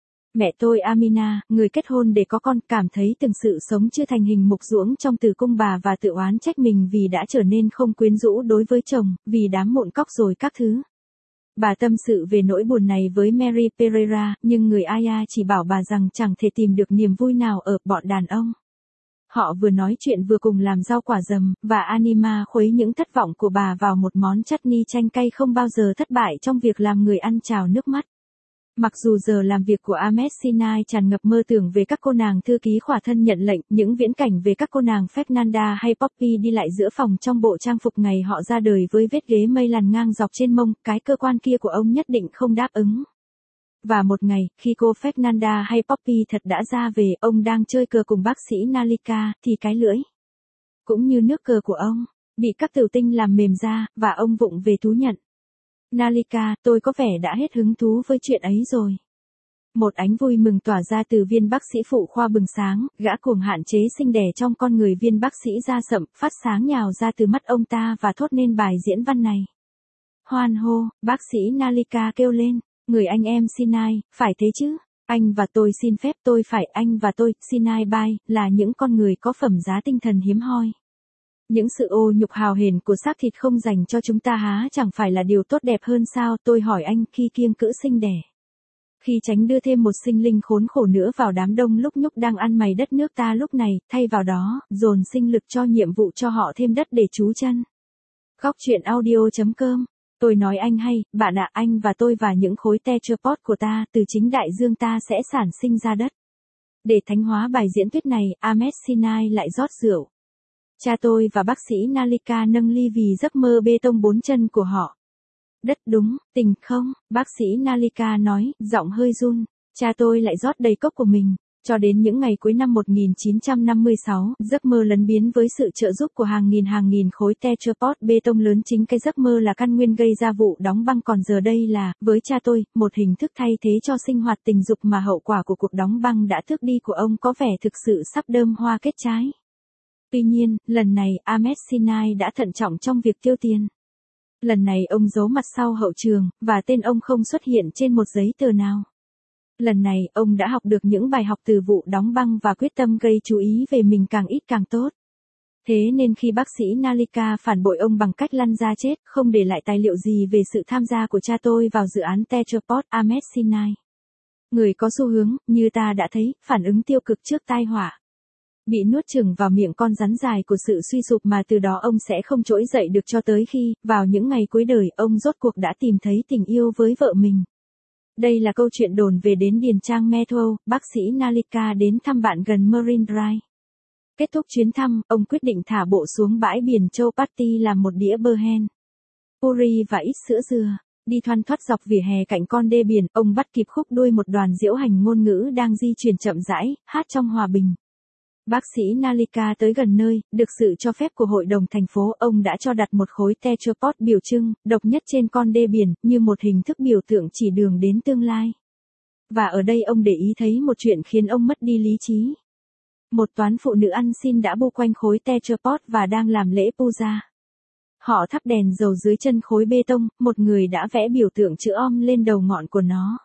Mẹ tôi Amina, người kết hôn để có con, cảm thấy từng sự sống chưa thành hình mục ruỗng trong tử cung bà và tự oán trách mình vì đã trở nên không quyến rũ đối với chồng, vì đám mụn cóc rồi các thứ. Bà tâm sự về nỗi buồn này với Mary Pereira, nhưng người Aya chỉ bảo bà rằng chẳng thể tìm được niềm vui nào ở bọn đàn ông. Họ vừa nói chuyện vừa cùng làm rau quả dầm, và Anima khuấy những thất vọng của bà vào một món chutney chanh cay không bao giờ thất bại trong việc làm người ăn trào nước mắt. Mặc dù giờ làm việc của Ahmed Sinai tràn ngập mơ tưởng về các cô nàng thư ký khỏa thân nhận lệnh, những viễn cảnh về các cô nàng Fernanda hay Poppy đi lại giữa phòng trong bộ trang phục ngày họ ra đời với vết ghế mây lằn ngang dọc trên mông, cái cơ quan kia của ông nhất định không đáp ứng. Và một ngày, khi cô Fernanda hay Poppy thật đã ra về, ông đang chơi cờ cùng bác sĩ Nalika, thì cái lưỡi, cũng như nước cờ của ông, bị các tiểu tinh làm mềm ra, và ông vụng về thú nhận. Nalika, tôi có vẻ đã hết hứng thú với chuyện ấy rồi. Một ánh vui mừng tỏa ra từ viên bác sĩ phụ khoa bừng sáng, gã cuồng hạn chế sinh đẻ trong con người viên bác sĩ da sậm, phát sáng nhào ra từ mắt ông ta và thốt nên bài diễn văn này. Hoan hô, bác sĩ Nalika kêu lên, người anh em Sinai, phải thế chứ? Anh và tôi xin phép, tôi phải, anh và tôi, Sinai Bai, là những con người có phẩm giá tinh thần hiếm hoi. Những sự ô nhục hào hển của xác thịt không dành cho chúng ta há chẳng phải là điều tốt đẹp hơn sao? Tôi hỏi anh, khi kiêng cữ sinh đẻ, khi tránh đưa thêm một sinh linh khốn khổ nữa vào đám đông lúc nhúc đang ăn mày đất nước ta lúc này, thay vào đó, dồn sinh lực cho nhiệm vụ cho họ thêm đất để trú chân. Góc chuyện audio.com. Tôi nói anh hay, bạn ạ, anh và tôi và những khối tetrapod của ta, từ chính đại dương ta sẽ sản sinh ra đất. Để thánh hóa bài diễn thuyết này, Ahmed Sinai lại rót rượu. Cha tôi và bác sĩ Nalika nâng ly vì giấc mơ bê tông bốn chân của họ. Đất đúng, tình không, bác sĩ Nalika nói, giọng hơi run. Cha tôi lại rót đầy cốc của mình. Cho đến những ngày cuối năm một nghìn chín trăm năm mươi sáu, giấc mơ lấn biến với sự trợ giúp của hàng nghìn hàng nghìn khối tetrapod bê tông lớn. Chính cái giấc mơ là căn nguyên gây ra vụ đóng băng, còn giờ đây là, với cha tôi, một hình thức thay thế cho sinh hoạt tình dục mà hậu quả của cuộc đóng băng đã tước đi của ông có vẻ thực sự sắp đơm hoa kết trái. Tuy nhiên, lần này Ahmed Sinai đã thận trọng trong việc tiêu tiền. Lần này ông giấu mặt sau hậu trường, và tên ông không xuất hiện trên một giấy tờ nào. Lần này, ông đã học được những bài học từ vụ đóng băng và quyết tâm gây chú ý về mình càng ít càng tốt. Thế nên khi bác sĩ Nalika phản bội ông bằng cách lăn ra chết, không để lại tài liệu gì về sự tham gia của cha tôi vào dự án Tetrapod Ahmed Sinai. Người có xu hướng, như ta đã thấy, phản ứng tiêu cực trước tai họa. Bị nuốt chửng vào miệng con rắn dài của sự suy sụp mà từ đó ông sẽ không trỗi dậy được cho tới khi, vào những ngày cuối đời, ông rốt cuộc đã tìm thấy tình yêu với vợ mình. Đây là câu chuyện đồn về đến Điền Trang Metro, bác sĩ Nalika đến thăm bạn gần Marine Drive. Kết thúc chuyến thăm, ông quyết định thả bộ xuống bãi biển Châu Patti làm một đĩa bơ hen, curry và ít sữa dừa. Đi thoăn thoắt dọc vỉa hè cạnh con đê biển, ông bắt kịp khúc đuôi một đoàn diễu hành ngôn ngữ đang di chuyển chậm rãi, hát trong hòa bình. Bác sĩ Nalika tới gần nơi, được sự cho phép của hội đồng thành phố, ông đã cho đặt một khối tetrapod biểu trưng, độc nhất trên con đê biển, như một hình thức biểu tượng chỉ đường đến tương lai. Và ở đây ông để ý thấy một chuyện khiến ông mất đi lý trí. Một toán phụ nữ ăn xin đã bu quanh khối tetrapod và đang làm lễ puja. Họ thắp đèn dầu dưới chân khối bê tông, một người đã vẽ biểu tượng chữ om lên đầu ngọn của nó.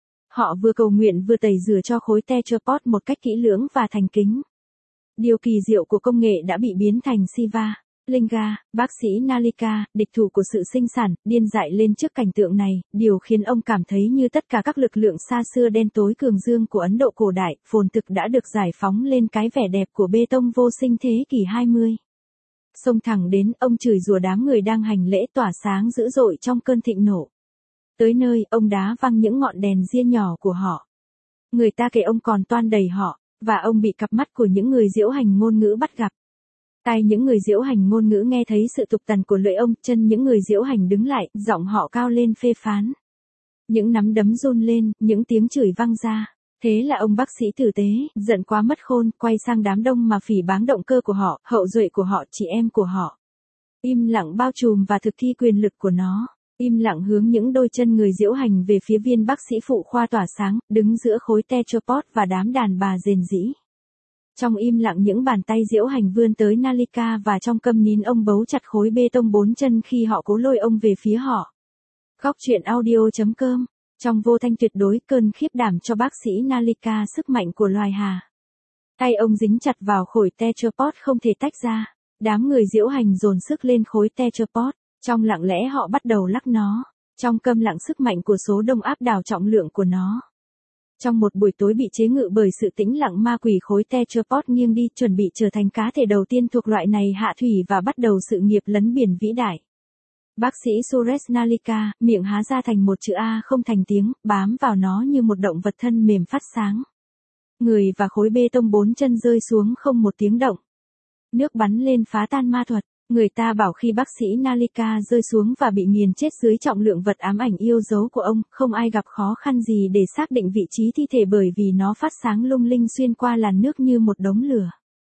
Họ vừa cầu nguyện vừa tẩy rửa cho khối tetrapod một cách kỹ lưỡng và thành kính. Điều kỳ diệu của công nghệ đã bị biến thành Siva. Linga, bác sĩ Nalika, địch thủ của sự sinh sản, điên dại lên trước cảnh tượng này, điều khiến ông cảm thấy như tất cả các lực lượng xa xưa đen tối cường dương của Ấn Độ cổ đại, phồn thực đã được giải phóng lên cái vẻ đẹp của bê tông vô sinh thế kỷ hai mươi. Xông thẳng đến, ông chửi rủa đám người đang hành lễ tỏa sáng dữ dội trong cơn thịnh nộ. Tới nơi, ông đá văng những ngọn đèn ria nhỏ của họ. Người ta kể ông còn toan đầy họ, và ông bị cặp mắt của những người diễu hành ngôn ngữ bắt gặp. Tai những người diễu hành ngôn ngữ nghe thấy sự tục tằn của lưỡi ông, chân những người diễu hành đứng lại, giọng họ cao lên phê phán. Những nắm đấm run lên, những tiếng chửi vang ra. Thế là ông bác sĩ tử tế, giận quá mất khôn, quay sang đám đông mà phỉ báng động cơ của họ, hậu duệ của họ, chị em của họ. Im lặng bao trùm và thực thi quyền lực của nó. Im lặng hướng những đôi chân người diễu hành về phía viên bác sĩ phụ khoa tỏa sáng, đứng giữa khối tetrapod và đám đàn bà rền rĩ. Trong im lặng những bàn tay diễu hành vươn tới Nalika và trong câm nín ông bấu chặt khối bê tông bốn chân khi họ cố lôi ông về phía họ. Góc truyện audio chấm com. Trong vô thanh tuyệt đối, cơn khiếp đảm cho bác sĩ Nalika sức mạnh của loài hà. Tay ông dính chặt vào khối tetrapod không thể tách ra. Đám người diễu hành dồn sức lên khối tetrapod. Trong lặng lẽ họ bắt đầu lắc nó. Trong câm lặng sức mạnh của số đông áp đảo trọng lượng của nó. Trong một buổi tối bị chế ngự bởi sự tĩnh lặng ma quỷ, khối tetrapod nghiêng đi, chuẩn bị trở thành cá thể đầu tiên thuộc loại này hạ thủy và bắt đầu sự nghiệp lấn biển vĩ đại. Bác sĩ Suresh Nalika, miệng há ra thành một chữ A không thành tiếng, bám vào nó như một động vật thân mềm phát sáng. Người và khối bê tông bốn chân rơi xuống không một tiếng động. Nước bắn lên phá tan ma thuật. Người ta bảo khi bác sĩ Nalika rơi xuống và bị nghiền chết dưới trọng lượng vật ám ảnh yêu dấu của ông, không ai gặp khó khăn gì để xác định vị trí thi thể bởi vì nó phát sáng lung linh xuyên qua làn nước như một đống lửa.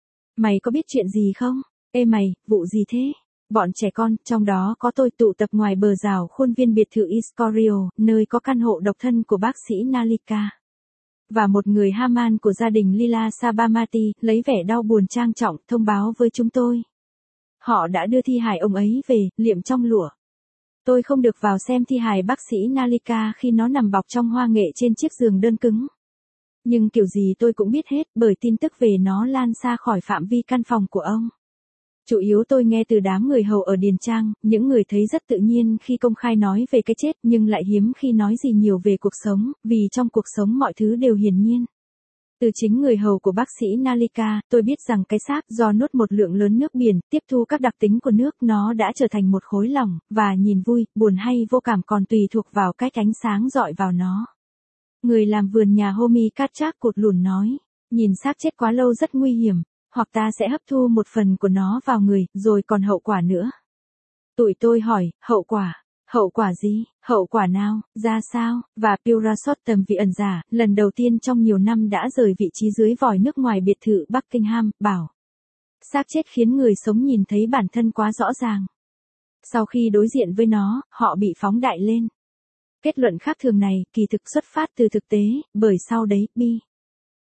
Mày có biết chuyện gì không? Ê mày, vụ gì thế? Bọn trẻ con, trong đó có tôi, tụ tập ngoài bờ rào khuôn viên biệt thự Escorio, nơi có căn hộ độc thân của bác sĩ Nalika. Và một người Haman của gia đình Lila Sabamati, lấy vẻ đau buồn trang trọng, thông báo với chúng tôi. Họ đã đưa thi hài ông ấy về, liệm trong lụa. Tôi không được vào xem thi hài bác sĩ Nalika khi nó nằm bọc trong hoa nghệ trên chiếc giường đơn cứng. Nhưng kiểu gì tôi cũng biết hết, bởi tin tức về nó lan xa khỏi phạm vi căn phòng của ông. Chủ yếu tôi nghe từ đám người hầu ở Điền Trang, những người thấy rất tự nhiên khi công khai nói về cái chết nhưng lại hiếm khi nói gì nhiều về cuộc sống, vì trong cuộc sống mọi thứ đều hiển nhiên. Từ chính người hầu của bác sĩ Nalika, tôi biết rằng cái xác do nuốt một lượng lớn nước biển, tiếp thu các đặc tính của nước, nó đã trở thành một khối lỏng, và nhìn vui, buồn hay vô cảm còn tùy thuộc vào cách ánh sáng dọi vào nó. Người làm vườn nhà Homi Katchak cụt lùn nói, nhìn xác chết quá lâu rất nguy hiểm, hoặc ta sẽ hấp thu một phần của nó vào người, rồi còn hậu quả nữa. Tụi tôi hỏi, hậu quả? Hậu quả gì? Hậu quả nào? Ra sao? Và Purasottam vị ẩn giả, lần đầu tiên trong nhiều năm đã rời vị trí dưới vòi nước ngoài biệt thự Buckingham, bảo. Xác chết khiến người sống nhìn thấy bản thân quá rõ ràng. Sau khi đối diện với nó, họ bị phóng đại lên. Kết luận khác thường này, kỳ thực xuất phát từ thực tế, bởi sau đấy, Bi.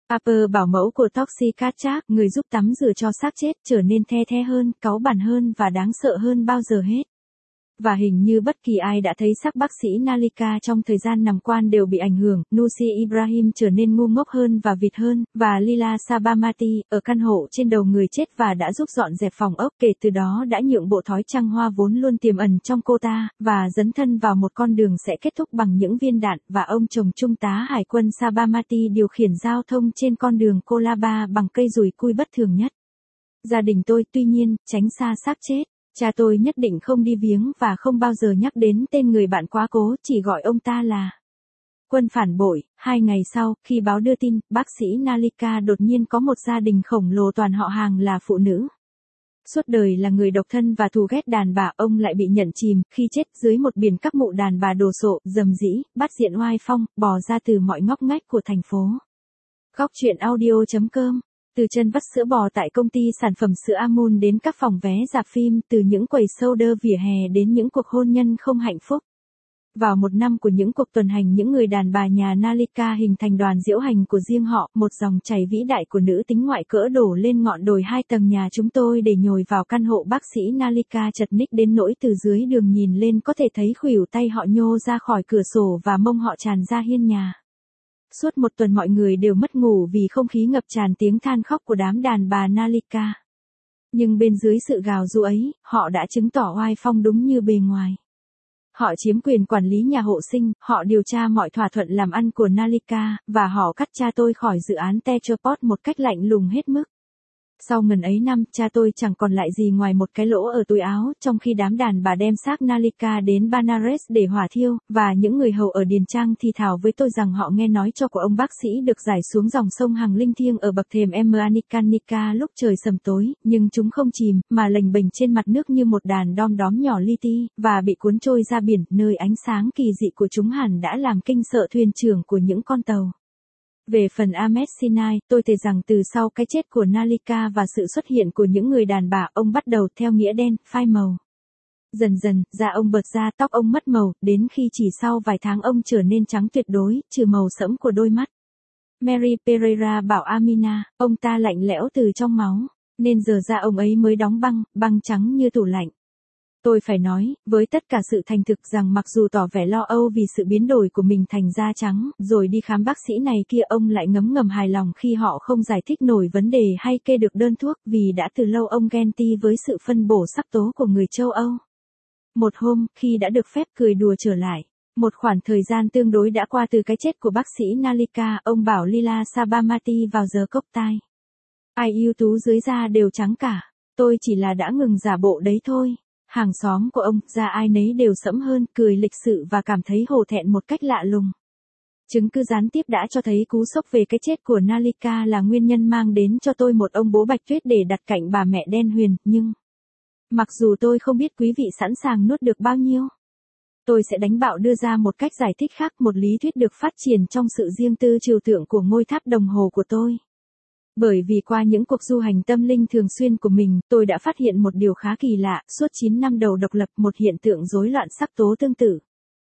Upper bảo mẫu của Toxicatchak, người giúp tắm rửa cho xác chết, trở nên the thé hơn, cáu bẳn hơn và đáng sợ hơn bao giờ hết. Và hình như bất kỳ ai đã thấy xác bác sĩ Nalika trong thời gian nằm quan đều bị ảnh hưởng, Nusi Ibrahim trở nên ngu ngốc hơn và vịt hơn, và Lila Sabamati, ở căn hộ trên đầu người chết và đã giúp dọn dẹp phòng ốc, kể từ đó đã nhượng bộ thói trăng hoa vốn luôn tiềm ẩn trong cô ta, và dấn thân vào một con đường sẽ kết thúc bằng những viên đạn, và ông chồng trung tá hải quân Sabamati điều khiển giao thông trên con đường Colaba bằng cây dùi cui bất thường nhất. Gia đình tôi, tuy nhiên, tránh xa xác chết. Cha tôi nhất định không đi viếng và không bao giờ nhắc đến tên người bạn quá cố, chỉ gọi ông ta là quân phản bội. Hai ngày sau, khi báo đưa tin, bác sĩ Nalika đột nhiên có một gia đình khổng lồ toàn họ hàng là phụ nữ. Suốt đời là người độc thân và thù ghét đàn bà, ông lại bị nhận chìm, khi chết, dưới một biển các mụ đàn bà đồ sộ, rầm rĩ, bắt diện oai phong, bò ra từ mọi ngóc ngách của thành phố. Góc truyện audio chấm com. Từ chân vắt sữa bò tại công ty sản phẩm sữa Amun đến các phòng vé rạp phim, từ những quầy soda vỉa hè đến những cuộc hôn nhân không hạnh phúc. Vào một năm của những cuộc tuần hành, những người đàn bà nhà Nalika hình thành đoàn diễu hành của riêng họ, một dòng chảy vĩ đại của nữ tính ngoại cỡ đổ lên ngọn đồi hai tầng nhà chúng tôi để nhồi vào căn hộ bác sĩ Nalika chật ních đến nỗi từ dưới đường nhìn lên có thể thấy khuỷu tay họ nhô ra khỏi cửa sổ và mông họ tràn ra hiên nhà. Suốt một tuần mọi người đều mất ngủ vì không khí ngập tràn tiếng than khóc của đám đàn bà Nalika. Nhưng bên dưới sự gào ru ấy, họ đã chứng tỏ oai phong đúng như bề ngoài. Họ chiếm quyền quản lý nhà hộ sinh, họ điều tra mọi thỏa thuận làm ăn của Nalika, và họ cắt cha tôi khỏi dự án Tetraport một cách lạnh lùng hết mức. Sau ngần ấy năm, cha tôi chẳng còn lại gì ngoài một cái lỗ ở túi áo, trong khi đám đàn bà đem xác Nalika đến Banares để hỏa thiêu, và những người hầu ở Điền Trang thì thào với tôi rằng họ nghe nói cho của ông bác sĩ được giải xuống dòng sông Hằng linh thiêng ở bậc thềm Emanikanika lúc trời sầm tối, nhưng chúng không chìm, mà lềnh bềnh trên mặt nước như một đàn đom đóm nhỏ li ti, và bị cuốn trôi ra biển, nơi ánh sáng kỳ dị của chúng hẳn đã làm kinh sợ thuyền trưởng của những con tàu. Về phần Ahmed Sinai, tôi thề rằng từ sau cái chết của Nalika và sự xuất hiện của những người đàn bà, ông bắt đầu theo nghĩa đen, phai màu. Dần dần, da ông bợt ra, tóc ông mất màu, đến khi chỉ sau vài tháng ông trở nên trắng tuyệt đối, trừ màu sẫm của đôi mắt. Mary Pereira bảo Amina, ông ta lạnh lẽo từ trong máu, nên giờ da ông ấy mới đóng băng, băng trắng như tủ lạnh. Tôi phải nói, với tất cả sự thành thực rằng mặc dù tỏ vẻ lo âu vì sự biến đổi của mình thành da trắng, rồi đi khám bác sĩ này kia, ông lại ngấm ngầm hài lòng khi họ không giải thích nổi vấn đề hay kê được đơn thuốc, vì đã từ lâu ông ghen ti với sự phân bổ sắc tố của người châu Âu. Một hôm, khi đã được phép cười đùa trở lại, một khoảng thời gian tương đối đã qua từ cái chết của bác sĩ Nalika, ông bảo Lila Sabamati vào giờ cốc tai. Ai ưu tú dưới da đều trắng cả, tôi chỉ là đã ngừng giả bộ đấy thôi. Hàng xóm của ông, da ai nấy đều sẫm hơn, cười lịch sự và cảm thấy hổ thẹn một cách lạ lùng. Chứng cứ gián tiếp đã cho thấy cú sốc về cái chết của Nalika là nguyên nhân mang đến cho tôi một ông bố bạch tuyết để đặt cạnh bà mẹ đen huyền, nhưng mặc dù tôi không biết quý vị sẵn sàng nuốt được bao nhiêu, tôi sẽ đánh bạo đưa ra một cách giải thích khác, một lý thuyết được phát triển trong sự riêng tư trừu tượng của ngôi tháp đồng hồ của tôi. Bởi vì qua những cuộc du hành tâm linh thường xuyên của mình, tôi đã phát hiện một điều khá kỳ lạ, suốt chín năm đầu độc lập, một hiện tượng rối loạn sắc tố tương tự.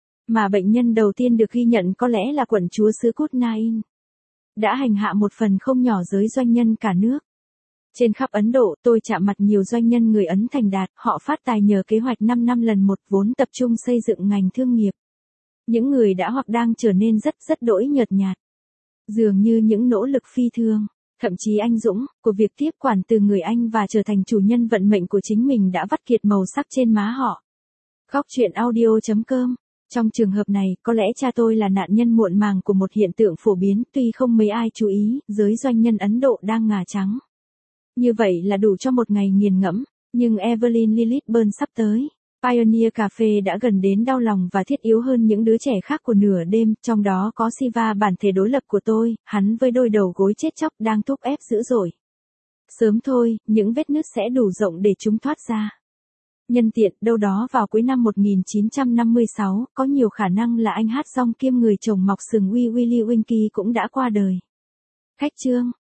Mà bệnh nhân đầu tiên được ghi nhận có lẽ là quận chúa xứ Cút Nain. Đã hành hạ một phần không nhỏ giới doanh nhân cả nước. Trên khắp Ấn Độ, tôi chạm mặt nhiều doanh nhân người Ấn thành đạt, họ phát tài nhờ kế hoạch năm năm lần một, vốn tập trung xây dựng ngành thương nghiệp. Những người đã hoặc đang trở nên rất rất đỗi nhợt nhạt. Dường như những nỗ lực phi thường, thậm chí anh dũng, của việc tiếp quản từ người Anh và trở thành chủ nhân vận mệnh của chính mình đã vắt kiệt màu sắc trên má họ. Góc truyện audio chấm com. Trong trường hợp này, có lẽ cha tôi là nạn nhân muộn màng của một hiện tượng phổ biến, tuy không mấy ai chú ý, giới doanh nhân Ấn Độ đang ngà trắng. Như vậy là đủ cho một ngày nghiền ngẫm, nhưng Evelyn Lilithburn sắp tới. Pioneer Cafe đã gần đến đau lòng và thiết yếu hơn những đứa trẻ khác của nửa đêm, trong đó có Siva, bản thể đối lập của tôi, hắn với đôi đầu gối chết chóc đang thúc ép dữ dội. Sớm thôi, những vết nứt sẽ đủ rộng để chúng thoát ra. Nhân tiện, đâu đó vào cuối năm một nghìn chín trăm năm mươi sáu, có nhiều khả năng là anh hát rong kiêm người chồng mọc sừng Wee Willie Winky cũng đã qua đời. Khách chương.